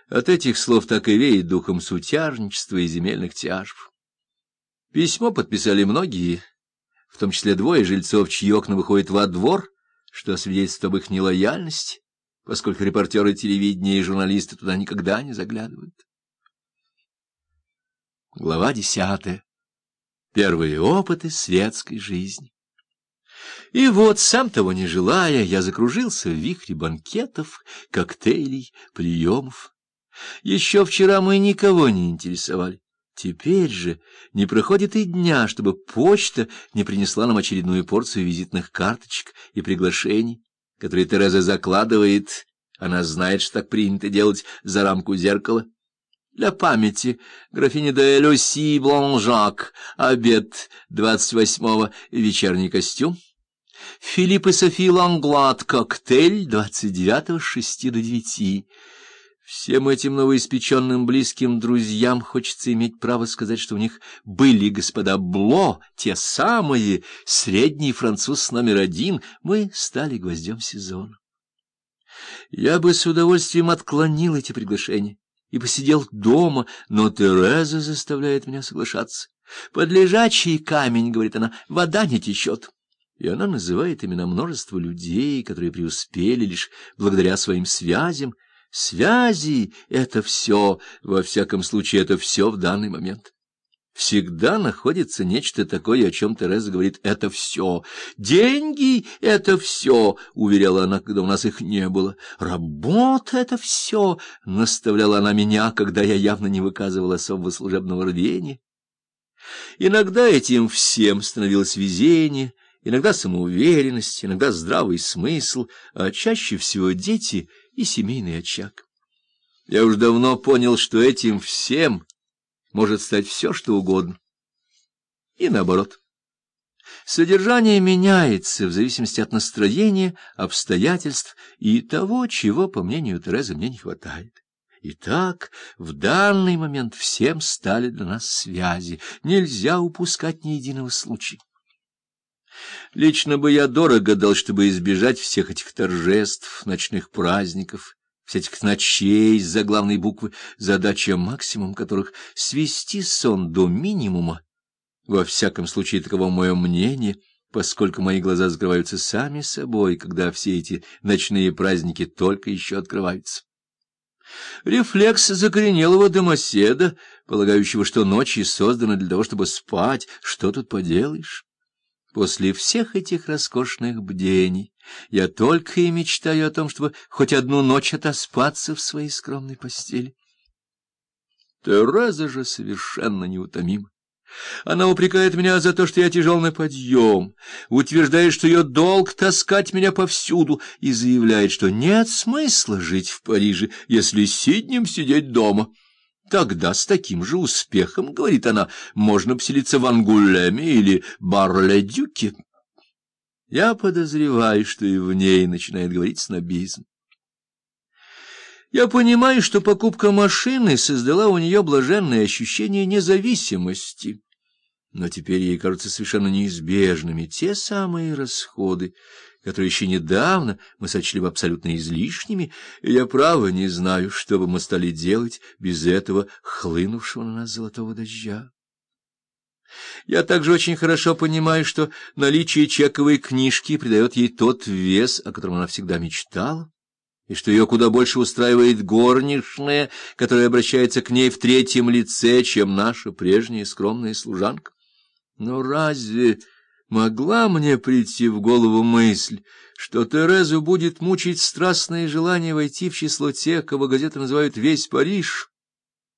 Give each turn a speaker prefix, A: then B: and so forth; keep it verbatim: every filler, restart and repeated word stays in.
A: От этих слов так и веет духом сутяжничества и земельных тяжб. Письмо подписали многие, в том числе двое жильцов, чьи окна выходят во двор, что свидетельствует об их нелояльности, поскольку репортеры телевидения и журналисты туда никогда не заглядывают. Глава десятая. Первые опыты светской жизни. И вот, сам того не желая, я закружился в вихре банкетов, коктейлей, приемов. Еще вчера мы никого не интересовали. Теперь же не проходит и дня, чтобы почта не принесла нам очередную порцию визитных карточек и приглашений, которые Тереза закладывает, она знает, что так принято делать, за рамку зеркала. Для памяти: графиня де Люси Бланжак, обед двадцать восьмого, вечерний костюм. Филипп и Софи Ланглад, коктейль двадцать девятого с шести до девяти. Всем этим новоиспеченным близким друзьям хочется иметь право сказать, что у них были господа Бло, те самые, средний француз номер один. Мы стали гвоздем сезона. Я бы с удовольствием отклонил эти приглашения и посидел дома, но Тереза заставляет меня соглашаться. «Под лежачий камень, — говорит она, — вода не течет». И она называет имена множества людей, которые преуспели лишь благодаря своим связям. Связи — это все, во всяком случае, это все в данный момент. Всегда находится нечто такое, о чем Тереза говорит: «это все». «Деньги — это все», — уверяла она, когда у нас их не было. «Работа — это все», — наставляла она меня, когда я явно не выказывал особого служебного рвения. Иногда этим всем становилось везение, иногда самоуверенность, иногда здравый смысл, а чаще всего дети и семейный очаг. Я уж давно понял, что этим всем может стать все, что угодно. И наоборот. Содержание меняется в зависимости от настроения, обстоятельств и того, чего, по мнению Терезы, мне не хватает. Итак, в данный момент всем стали для нас связи. Нельзя упускать ни единого случая. Лично бы я дорого дал, чтобы избежать всех этих торжеств, ночных праздников, всех этих ночей с заглавной буквы, задача максимум которых — свести сон до минимума. Во всяком случае, таково мое мнение, поскольку мои глаза закрываются сами собой, когда все эти ночные праздники только еще открываются. Рефлекс закоренелого домоседа, полагающего, что ночи созданы для того, чтобы спать, что тут поделаешь? После всех этих роскошных бдений я только и мечтаю о том, чтобы хоть одну ночь отоспаться в своей скромной постели. Тереза же совершенно неутомима. Она упрекает меня за то, что я тяжел на подъем, утверждает, что ее долг таскать меня повсюду, и заявляет, что нет смысла жить в Париже, если сиднем сидеть дома. Тогда с таким же успехом, — говорит она, — можно поселиться в Ангулеме или Бар-ле-Дюке. Я подозреваю, что и в ней начинает говорить снобизм. Я понимаю, что покупка машины создала у нее блаженное ощущение независимости. Но теперь ей кажутся совершенно неизбежными те самые расходы, которые еще недавно мы сочли бы абсолютно излишними, и я, право, не знаю, что бы мы стали делать без этого хлынувшего на нас золотого дождя. Я также очень хорошо понимаю, что наличие чековой книжки придает ей тот вес, о котором она всегда мечтала, и что ее куда больше устраивает горничная, которая обращается к ней в третьем лице, чем наша прежняя скромная служанка. Но разве могла мне прийти в голову мысль, что Терезу будет мучить страстное желание войти в число тех, кого газеты называют «весь Париж»,